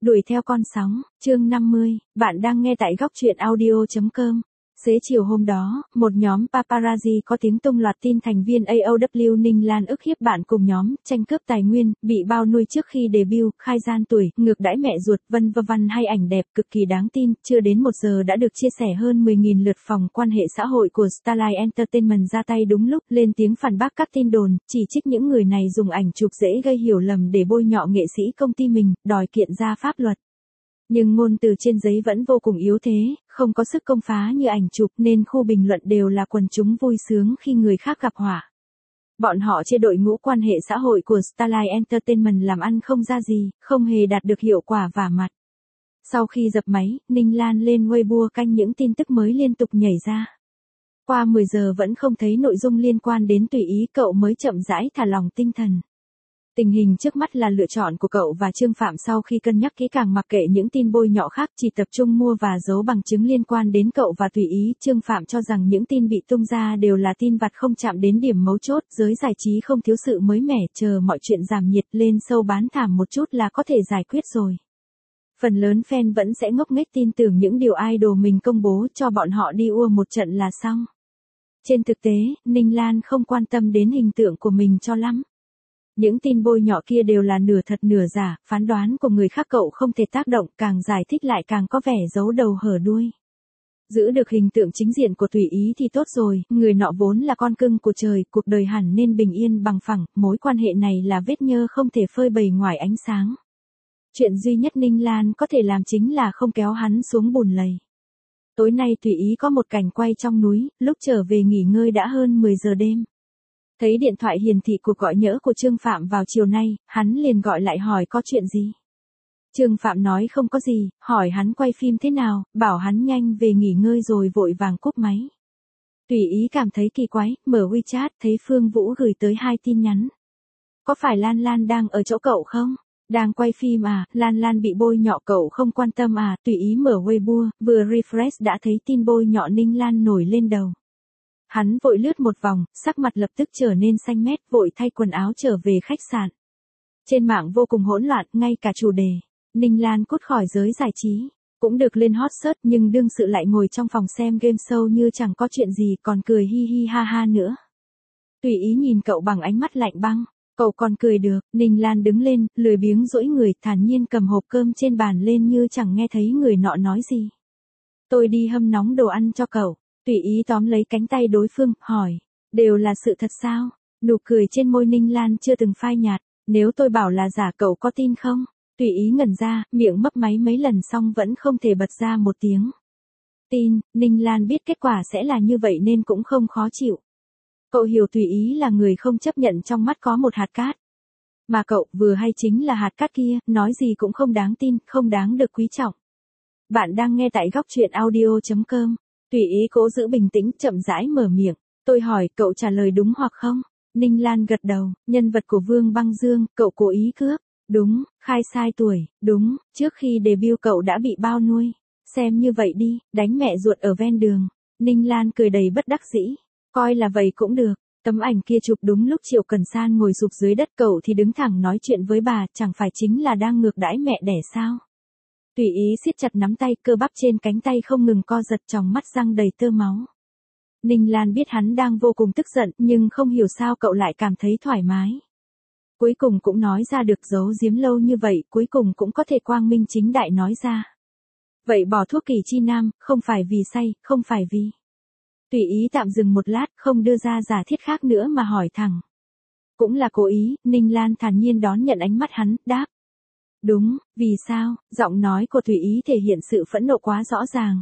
Đuổi theo con sóng, chương 50, bạn đang nghe tại góc truyện audio.com. Xế chiều hôm đó, một nhóm paparazzi có tiếng tung loạt tin thành viên AOW Ninh Lan ức hiếp bạn cùng nhóm, tranh cướp tài nguyên, bị bao nuôi trước khi debut, khai gian tuổi, ngược đãi mẹ ruột, vân vân hay ảnh đẹp cực kỳ đáng tin, chưa đến 1 giờ đã được chia sẻ hơn 10.000 lượt phòng quan hệ xã hội của Starline Entertainment ra tay đúng lúc, lên tiếng phản bác các tin đồn, chỉ trích những người này dùng ảnh chụp dễ gây hiểu lầm để bôi nhọ nghệ sĩ công ty mình, đòi kiện ra pháp luật. Nhưng ngôn từ trên giấy vẫn vô cùng yếu thế, không có sức công phá như ảnh chụp nên khu bình luận đều là quần chúng vui sướng khi người khác gặp họa. Bọn họ chê đội ngũ quan hệ xã hội của Starline Entertainment làm ăn không ra gì, không hề đạt được hiệu quả vả mặt. Sau khi dập máy, Ninh Lan lên Weibo canh những tin tức mới liên tục nhảy ra. Qua 10 giờ vẫn không thấy nội dung liên quan đến tùy ý cậu mới chậm rãi thả lỏng tinh thần. Tình hình trước mắt là lựa chọn của cậu và Trương Phạm sau khi cân nhắc kỹ càng mặc kệ những tin bôi nhọ khác chỉ tập trung mua và giấu bằng chứng liên quan đến cậu và tùy ý. Trương Phạm cho rằng những tin bị tung ra đều là tin vặt không chạm đến điểm mấu chốt, giới giải trí không thiếu sự mới mẻ, chờ mọi chuyện giảm nhiệt lên sâu bán thảm một chút là có thể giải quyết rồi. Phần lớn fan vẫn sẽ ngốc nghếch tin tưởng những điều idol mình công bố cho bọn họ đi ua một trận là xong. Trên thực tế, Ninh Lan không quan tâm đến hình tượng của mình cho lắm. Những tin bôi nhọ kia đều là nửa thật nửa giả, phán đoán của người khác cậu không thể tác động, càng giải thích lại càng có vẻ giấu đầu hở đuôi. Giữ được hình tượng chính diện của tùy ý thì tốt rồi, người nọ vốn là con cưng của trời, cuộc đời hẳn nên bình yên bằng phẳng, mối quan hệ này là vết nhơ không thể phơi bày ngoài ánh sáng. Chuyện duy nhất Ninh Lan có thể làm chính là không kéo hắn xuống bùn lầy. Tối nay tùy ý có một cảnh quay trong núi, lúc trở về nghỉ ngơi đã hơn 10 giờ đêm. Thấy điện thoại hiển thị cuộc gọi nhỡ của Trương Phạm vào chiều nay, hắn liền gọi lại hỏi có chuyện gì. Trương Phạm nói không có gì, hỏi hắn quay phim thế nào, bảo hắn nhanh về nghỉ ngơi rồi vội vàng cúp máy. Tùy ý cảm thấy kỳ quái, mở WeChat thấy Phương Vũ gửi tới 2 tin nhắn. Có phải Lan Lan đang ở chỗ cậu không? Đang quay phim à, Lan Lan bị bôi nhọ cậu không quan tâm à, tùy ý mở Weibo, vừa refresh đã thấy tin bôi nhọ Ninh Lan nổi lên đầu. Hắn vội lướt một vòng, sắc mặt lập tức trở nên xanh mét, vội thay quần áo trở về khách sạn. Trên mạng vô cùng hỗn loạn, ngay cả chủ đề, Ninh Lan cút khỏi giới giải trí, cũng được lên hot search nhưng đương sự lại ngồi trong phòng xem game show như chẳng có chuyện gì còn cười hi hi ha ha nữa. Tùy ý nhìn cậu bằng ánh mắt lạnh băng, cậu còn cười được, Ninh Lan đứng lên, lười biếng duỗi người, thản nhiên cầm hộp cơm trên bàn lên như chẳng nghe thấy người nọ nói gì. Tôi đi hâm nóng đồ ăn cho cậu. Tùy ý tóm lấy cánh tay đối phương, hỏi, đều là sự thật sao? Nụ cười trên môi Ninh Lan chưa từng phai nhạt, nếu tôi bảo là giả cậu có tin không? Tùy ý ngẩn ra, miệng mấp máy mấy lần xong vẫn không thể bật ra một tiếng. Tin, Ninh Lan biết kết quả sẽ là như vậy nên cũng không khó chịu. Cậu hiểu tùy ý là người không chấp nhận trong mắt có một hạt cát. Mà cậu vừa hay chính là hạt cát kia, nói gì cũng không đáng tin, không đáng được quý trọng. Bạn đang nghe tại góc truyện audio.com. Tùy ý cố giữ bình tĩnh, chậm rãi mở miệng. Tôi hỏi, cậu trả lời đúng hoặc không? Ninh Lan gật đầu, nhân vật của Vương Băng Dương, cậu cố ý cướp. Đúng, khai sai tuổi, đúng, trước khi debut cậu đã bị bao nuôi. Xem như vậy đi, đánh mẹ ruột ở ven đường. Ninh Lan cười đầy bất đắc dĩ. Coi là vậy cũng được. Tấm ảnh kia chụp đúng lúc Triệu Cần San ngồi sụp dưới đất, cậu thì đứng thẳng nói chuyện với bà, chẳng phải chính là đang ngược đãi mẹ đẻ sao? Tùy ý siết chặt nắm tay, cơ bắp trên cánh tay không ngừng co giật, trong mắt răng đầy tơ máu. Ninh Lan biết hắn đang vô cùng tức giận, nhưng không hiểu sao cậu lại cảm thấy thoải mái. Cuối cùng cũng nói ra được, giấu giếm lâu như vậy, cuối cùng cũng có thể quang minh chính đại nói ra. Vậy bỏ thuốc kỳ chi nam, không phải vì say, không phải vì. Tùy ý tạm dừng một lát, không đưa ra giả thiết khác nữa mà hỏi thẳng. Cũng là cố ý, Ninh Lan thản nhiên đón nhận ánh mắt hắn, đáp. Đúng, vì sao? Giọng nói của tùy ý thể hiện sự phẫn nộ quá rõ ràng.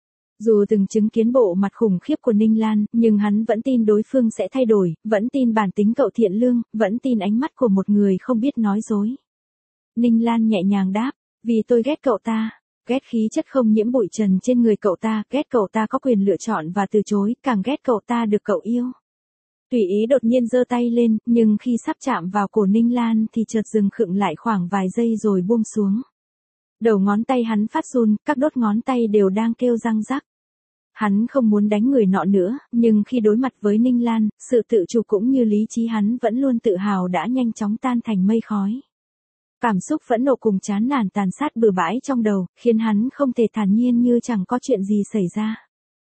Dù từng chứng kiến bộ mặt khủng khiếp của Ninh Lan, nhưng hắn vẫn tin đối phương sẽ thay đổi, vẫn tin bản tính cậu thiện lương, vẫn tin ánh mắt của một người không biết nói dối. Ninh Lan nhẹ nhàng đáp, vì tôi ghét cậu ta, ghét khí chất không nhiễm bụi trần trên người cậu ta, ghét cậu ta có quyền lựa chọn và từ chối, càng ghét cậu ta được cậu yêu. Tùy ý đột nhiên giơ tay lên, nhưng khi sắp chạm vào cổ Ninh Lan thì chợt dừng khựng lại khoảng vài giây rồi buông xuống. Đầu ngón tay hắn phát run, các đốt ngón tay đều đang kêu răng rắc. Hắn không muốn đánh người nọ nữa, nhưng khi đối mặt với Ninh Lan, sự tự chủ cũng như lý trí hắn vẫn luôn tự hào đã nhanh chóng tan thành mây khói. Cảm xúc phẫn nộ cùng chán nản tàn sát bừa bãi trong đầu, khiến hắn không thể thản nhiên như chẳng có chuyện gì xảy ra.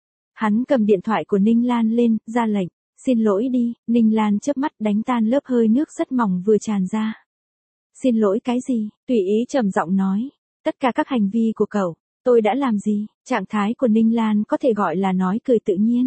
Hắn cầm điện thoại của Ninh Lan lên, ra lệnh. Xin lỗi đi, Ninh Lan chớp mắt đánh tan lớp hơi nước rất mỏng vừa tràn ra. Xin lỗi cái gì? Tùy ý trầm giọng nói. Tất cả các hành vi của cậu, tôi đã làm gì? Trạng thái của Ninh Lan có thể gọi là nói cười tự nhiên.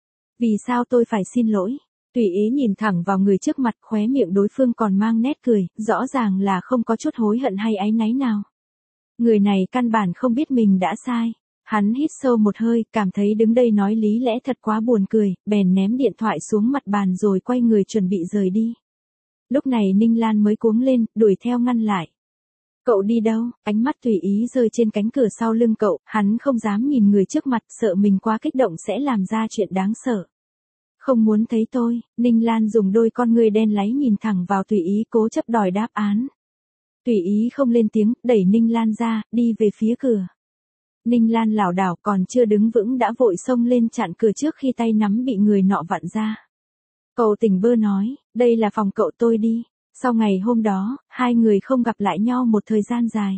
Vì sao tôi phải xin lỗi? Tùy ý nhìn thẳng vào người trước mặt, khóe miệng đối phương còn mang nét cười, rõ ràng là không có chút hối hận hay áy náy nào. Người này căn bản không biết mình đã sai. Hắn hít sâu một hơi, cảm thấy đứng đây nói lý lẽ thật quá buồn cười, bèn ném điện thoại xuống mặt bàn rồi quay người chuẩn bị rời đi. Lúc này Ninh Lan mới cuống lên, đuổi theo ngăn lại. Cậu đi đâu? Ánh mắt tùy ý rơi trên cánh cửa sau lưng cậu, hắn không dám nhìn người trước mặt, sợ mình quá kích động sẽ làm ra chuyện đáng sợ. Không muốn thấy tôi, Ninh Lan dùng đôi con ngươi đen láy nhìn thẳng vào tùy ý cố chấp đòi đáp án. Tùy ý không lên tiếng, đẩy Ninh Lan ra, đi về phía cửa. Ninh Lan lảo đảo còn chưa đứng vững đã vội xông lên chặn cửa trước khi tay nắm bị người nọ vặn ra. Cậu tỉnh bơ nói, đây là phòng cậu, tôi đi. Sau ngày hôm đó, hai người không gặp lại nhau một thời gian dài.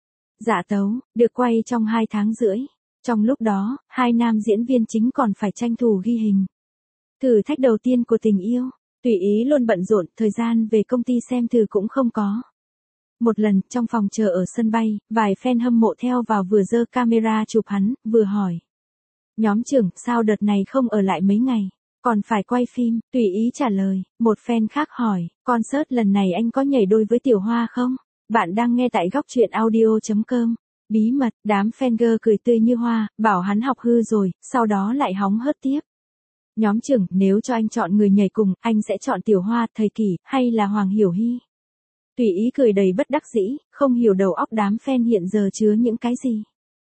Dạ tấu, được quay trong 2 tháng rưỡi. Trong lúc đó, hai nam diễn viên chính còn phải tranh thủ ghi hình. Thử thách đầu tiên của tình yêu, tùy ý luôn bận rộn, thời gian về công ty xem thử cũng không có. Một lần, trong phòng chờ ở sân bay, vài fan hâm mộ theo vào vừa giơ camera chụp hắn, vừa hỏi. Nhóm trưởng, sao đợt này không ở lại mấy ngày, còn phải quay phim? Tùy ý trả lời. Một fan khác hỏi, concert lần này anh có nhảy đôi với Tiểu Hoa không? Bạn đang nghe tại góc truyện audio.com. Bí mật, đám fan girl cười tươi như hoa, bảo hắn học hư rồi, sau đó lại hóng hớt tiếp. Nhóm trưởng, nếu cho anh chọn người nhảy cùng, anh sẽ chọn Tiểu Hoa, Thầy Kỷ, hay là Hoàng Hiểu Hy? Tùy ý cười đầy bất đắc dĩ, không hiểu đầu óc đám fan hiện giờ chứa những cái gì.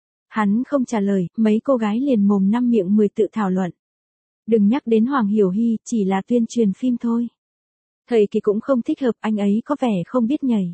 Hắn không trả lời, mấy cô gái liền mồm năm miệng 10 tự thảo luận. Đừng nhắc đến Hoàng Hiểu Hy, chỉ là tuyên truyền phim thôi. Thầy Kỳ cũng không thích hợp, anh ấy có vẻ không biết nhảy.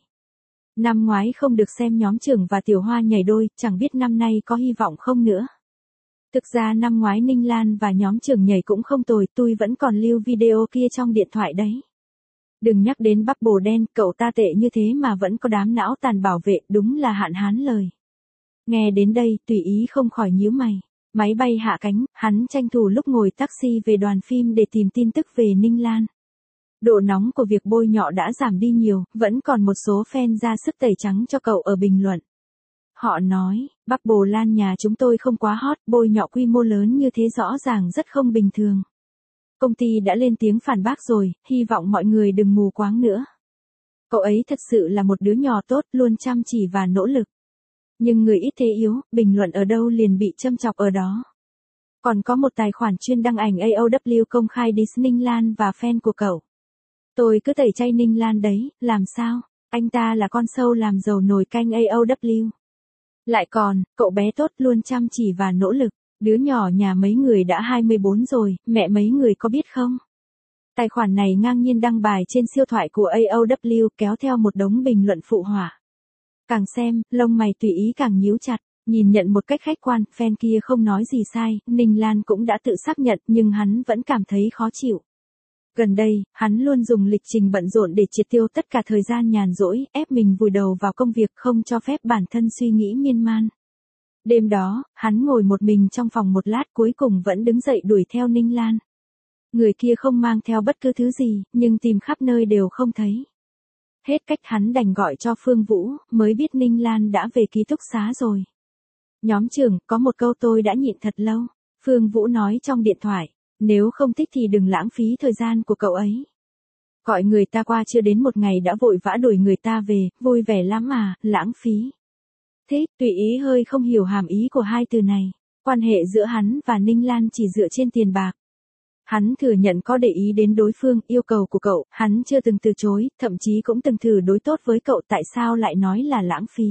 Năm ngoái không được xem nhóm trưởng và Tiểu Hoa nhảy đôi, chẳng biết năm nay có hy vọng không nữa. Thực ra năm ngoái Ninh Lan và nhóm trưởng nhảy cũng không tồi, tôi vẫn còn lưu video kia trong điện thoại đấy. Đừng nhắc đến bắp bồ đen, cậu ta tệ như thế mà vẫn có đám não tàn bảo vệ, đúng là hạn hán lời. Nghe đến đây, tùy ý không khỏi nhíu mày. Máy bay hạ cánh, hắn tranh thủ lúc ngồi taxi về đoàn phim để tìm tin tức về Ninh Lan. Độ nóng của việc bôi nhọ đã giảm đi nhiều, vẫn còn một số fan ra sức tẩy trắng cho cậu ở bình luận. Họ nói, bắp bồ Lan nhà chúng tôi không quá hot, bôi nhọ quy mô lớn như thế rõ ràng rất không bình thường. Công ty đã lên tiếng phản bác rồi, hy vọng mọi người đừng mù quáng nữa. Cậu ấy thật sự là một đứa nhỏ tốt, luôn chăm chỉ và nỗ lực. Nhưng người ít thế yếu, bình luận ở đâu liền bị châm chọc ở đó. Còn có một tài khoản chuyên đăng ảnh AOW công khai diss Ninh Lan và fan của cậu. Tôi cứ tẩy chay Ninh Lan đấy, làm sao? Anh ta là con sâu làm giàu nồi canh AOW. Lại còn, cậu bé tốt luôn chăm chỉ và nỗ lực. Đứa nhỏ nhà mấy người đã 24 rồi, mẹ mấy người có biết không? Tài khoản này ngang nhiên đăng bài trên siêu thoại của AOW kéo theo một đống bình luận phụ họa. Càng xem, lông mày tùy ý càng nhíu chặt, nhìn nhận một cách khách quan, fan kia không nói gì sai, Ninh Lan cũng đã tự xác nhận nhưng hắn vẫn cảm thấy khó chịu. Gần đây, hắn luôn dùng lịch trình bận rộn để triệt tiêu tất cả thời gian nhàn rỗi, ép mình vùi đầu vào công việc không cho phép bản thân suy nghĩ miên man. Đêm đó, hắn ngồi một mình trong phòng một lát cuối cùng vẫn đứng dậy đuổi theo Ninh Lan. Người kia không mang theo bất cứ thứ gì, nhưng tìm khắp nơi đều không thấy. Hết cách hắn đành gọi cho Phương Vũ, mới biết Ninh Lan đã về ký túc xá rồi. Nhóm trưởng, có một câu tôi đã nhịn thật lâu. Phương Vũ nói trong điện thoại, nếu không thích thì đừng lãng phí thời gian của cậu ấy. Gọi người ta qua chưa đến một ngày đã vội vã đuổi người ta về, vui vẻ lắm mà, lãng phí. Thế, tùy ý hơi không hiểu hàm ý của hai từ này. Quan hệ giữa hắn và Ninh Lan chỉ dựa trên tiền bạc. Hắn thừa nhận có để ý đến đối phương, yêu cầu của cậu, hắn chưa từng từ chối, thậm chí cũng từng thử đối tốt với cậu, tại sao lại nói là lãng phí.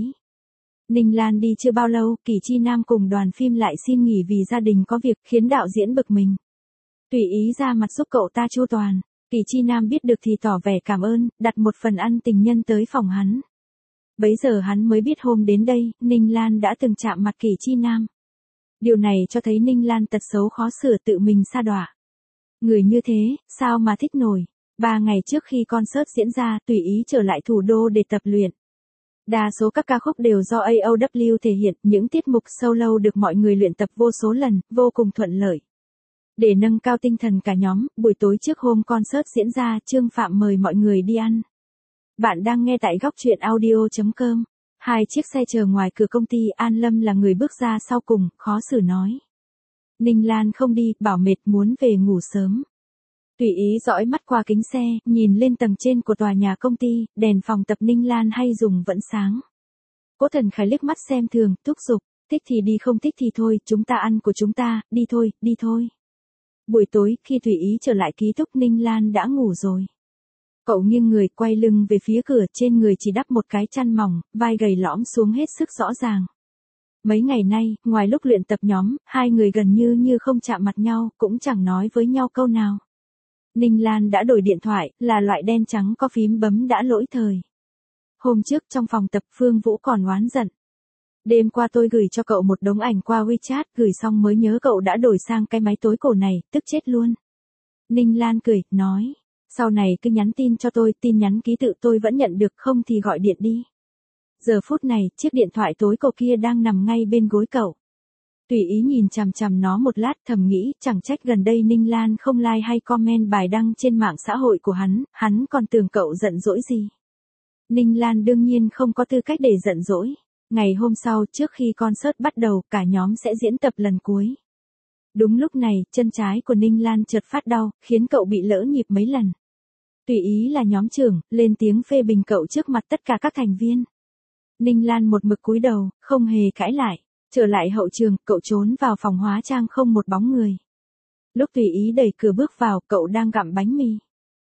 Ninh Lan đi chưa bao lâu, Kỳ Chi Nam cùng đoàn phim lại xin nghỉ vì gia đình có việc, khiến đạo diễn bực mình. Tùy ý ra mặt giúp cậu ta chu toàn. Kỳ Chi Nam biết được thì tỏ vẻ cảm ơn, đặt một phần ăn tình nhân tới phòng hắn. Bấy giờ hắn mới biết hôm đến đây, Ninh Lan đã từng chạm mặt Kỳ Chi Nam. Điều này cho thấy Ninh Lan tật xấu khó sửa, tự mình sa đọa. Người như thế, sao mà thích nổi. 3 ngày trước khi concert diễn ra, tùy ý trở lại thủ đô để tập luyện. Đa số các ca khúc đều do AOW thể hiện, những tiết mục solo được mọi người luyện tập vô số lần, vô cùng thuận lợi. Để nâng cao tinh thần cả nhóm, buổi tối trước hôm concert diễn ra, Trương Phạm mời mọi người đi ăn. Bạn đang nghe tại góc truyện audio.com. Hai chiếc xe chờ ngoài cửa công ty, An Lâm là người bước ra sau cùng, khó xử nói. Ninh Lan không đi, bảo mệt muốn về ngủ sớm. Tùy ý dõi mắt qua kính xe, nhìn lên tầng trên của tòa nhà công ty, đèn phòng tập Ninh Lan hay dùng vẫn sáng. Cố Thần Khải liếc mắt xem thường, thúc giục, thích thì đi không thích thì thôi, chúng ta ăn của chúng ta, đi thôi, đi thôi. Buổi tối, khi Tùy ý trở lại ký túc Ninh Lan đã ngủ rồi. Cậu nghiêng người quay lưng về phía cửa, trên người chỉ đắp một cái chăn mỏng, vai gầy lõm xuống hết sức rõ ràng. Mấy ngày nay, ngoài lúc luyện tập nhóm, hai người gần như không chạm mặt nhau, cũng chẳng nói với nhau câu nào. Ninh Lan đã đổi điện thoại, là loại đen trắng có phím bấm đã lỗi thời. Hôm trước trong phòng tập Phương Vũ còn oán giận. Đêm qua tôi gửi cho cậu một đống ảnh qua WeChat, gửi xong mới nhớ cậu đã đổi sang cái máy tối cổ này, tức chết luôn. Ninh Lan cười, nói, sau này cứ nhắn tin cho tôi, tin nhắn ký tự tôi vẫn nhận được, không thì gọi điện đi. Giờ phút này, chiếc điện thoại tối cổ kia đang nằm ngay bên gối cậu. Tùy ý nhìn chằm chằm nó một lát, thầm nghĩ, chẳng trách gần đây Ninh Lan không like hay comment bài đăng trên mạng xã hội của hắn còn tưởng cậu giận dỗi gì. Ninh Lan đương nhiên không có tư cách để giận dỗi. Ngày hôm sau, trước khi concert bắt đầu, cả nhóm sẽ diễn tập lần cuối. Đúng lúc này, chân trái của Ninh Lan chợt phát đau, khiến cậu bị lỡ nhịp mấy lần. Tùy ý là nhóm trưởng, lên tiếng phê bình cậu trước mặt tất cả các thành viên. Ninh Lan một mực cúi đầu, không hề cãi lại. Trở lại hậu trường, cậu trốn vào phòng hóa trang không một bóng người. Lúc Tùy ý đẩy cửa bước vào, cậu đang gặm bánh mì.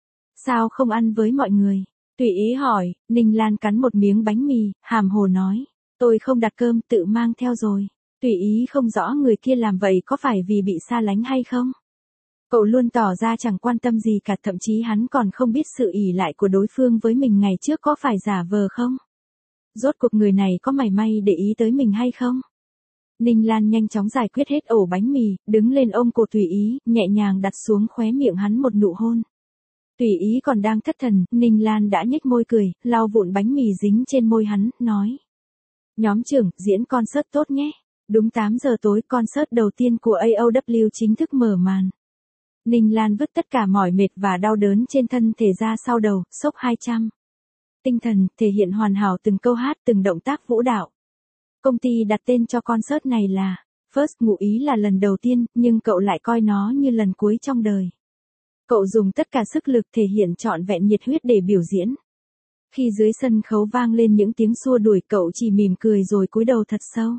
Sao không ăn với mọi người? Tùy ý hỏi, Ninh Lan cắn một miếng bánh mì, hàm hồ nói. Tôi không đặt cơm, tự mang theo rồi. Tùy ý không rõ người kia làm vậy có phải vì bị xa lánh hay không? Cậu luôn tỏ ra chẳng quan tâm gì cả, thậm chí hắn còn không biết sự ỷ lại của đối phương với mình ngày trước có phải giả vờ không? Rốt cuộc người này có mảy may để ý tới mình hay không? Ninh Lan nhanh chóng giải quyết hết ổ bánh mì, đứng lên ôm cổ Tùy ý, nhẹ nhàng đặt xuống khóe miệng hắn một nụ hôn. Tùy ý còn đang thất thần, Ninh Lan đã nhếch môi cười, lau vụn bánh mì dính trên môi hắn, nói. Nhóm trưởng, diễn concert tốt nhé. Đúng 8 giờ tối, concert đầu tiên của AOW chính thức mở màn. Ninh Lan vứt tất cả mỏi mệt và đau đớn trên thân thể ra sau đầu, sốc 200. Tinh thần, thể hiện hoàn hảo từng câu hát, từng động tác vũ đạo. Công ty đặt tên cho concert này là First, ngụ ý là lần đầu tiên, nhưng cậu lại coi nó như lần cuối trong đời. Cậu dùng tất cả sức lực thể hiện trọn vẹn nhiệt huyết để biểu diễn. Khi dưới sân khấu vang lên những tiếng xua đuổi, cậu chỉ mỉm cười rồi cúi đầu thật sâu.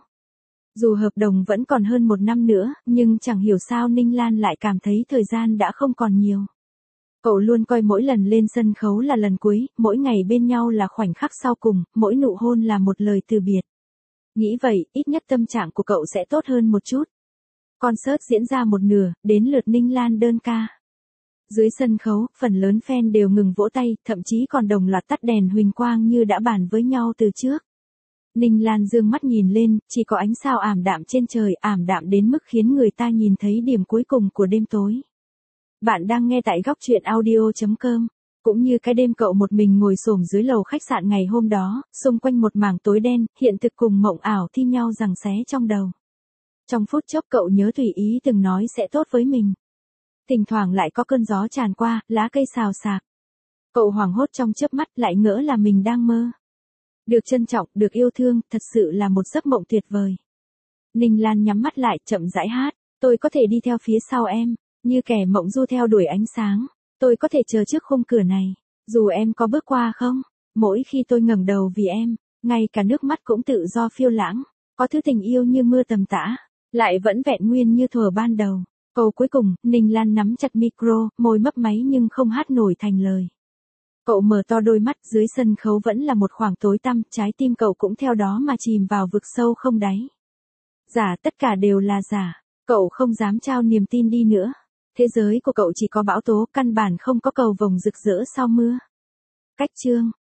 Dù hợp đồng vẫn còn hơn 1 năm nữa, nhưng chẳng hiểu sao Ninh Lan lại cảm thấy thời gian đã không còn nhiều. Cậu luôn coi mỗi lần lên sân khấu là lần cuối, mỗi ngày bên nhau là khoảnh khắc sau cùng, mỗi nụ hôn là một lời từ biệt. Nghĩ vậy, ít nhất tâm trạng của cậu sẽ tốt hơn một chút. Concert diễn ra một nửa, đến lượt Ninh Lan đơn ca. Dưới sân khấu, phần lớn fan đều ngừng vỗ tay, thậm chí còn đồng loạt tắt đèn huỳnh quang như đã bàn với nhau từ trước. Ninh Lan dương mắt nhìn lên, chỉ có ánh sao ảm đạm trên trời, ảm đạm đến mức khiến người ta nhìn thấy điểm cuối cùng của đêm tối. Bạn đang nghe tại góc truyện audio.com. Cũng như cái đêm cậu một mình ngồi xổm dưới lầu khách sạn ngày hôm đó, xung quanh một mảng tối đen, hiện thực cùng mộng ảo thi nhau giằng xé trong đầu. Trong phút chốc cậu nhớ Tùy ý từng nói sẽ tốt với mình. Thỉnh thoảng lại có cơn gió tràn qua, lá cây xào xạc. Cậu hoảng hốt trong chớp mắt, lại ngỡ là mình đang mơ. Được trân trọng, được yêu thương, thật sự là một giấc mộng tuyệt vời. Ninh Lan nhắm mắt lại, chậm rãi hát. Tôi có thể đi theo phía sau em, như kẻ mộng du theo đuổi ánh sáng. Tôi có thể chờ trước khung cửa này, dù em có bước qua không. Mỗi khi tôi ngẩng đầu vì em, ngay cả nước mắt cũng tự do phiêu lãng. Có thứ tình yêu như mưa tầm tã, lại vẫn vẹn nguyên như thuở ban đầu. Câu cuối cùng, Ninh Lan nắm chặt micro, môi mấp máy nhưng không hát nổi thành lời. Cậu mở to đôi mắt, dưới sân khấu vẫn là một khoảng tối tăm, trái tim cậu cũng theo đó mà chìm vào vực sâu không đáy. Giả, tất cả đều là giả. Cậu không dám trao niềm tin đi nữa. Thế giới của cậu chỉ có bão tố, căn bản không có cầu vồng rực rỡ sau mưa. Cách chương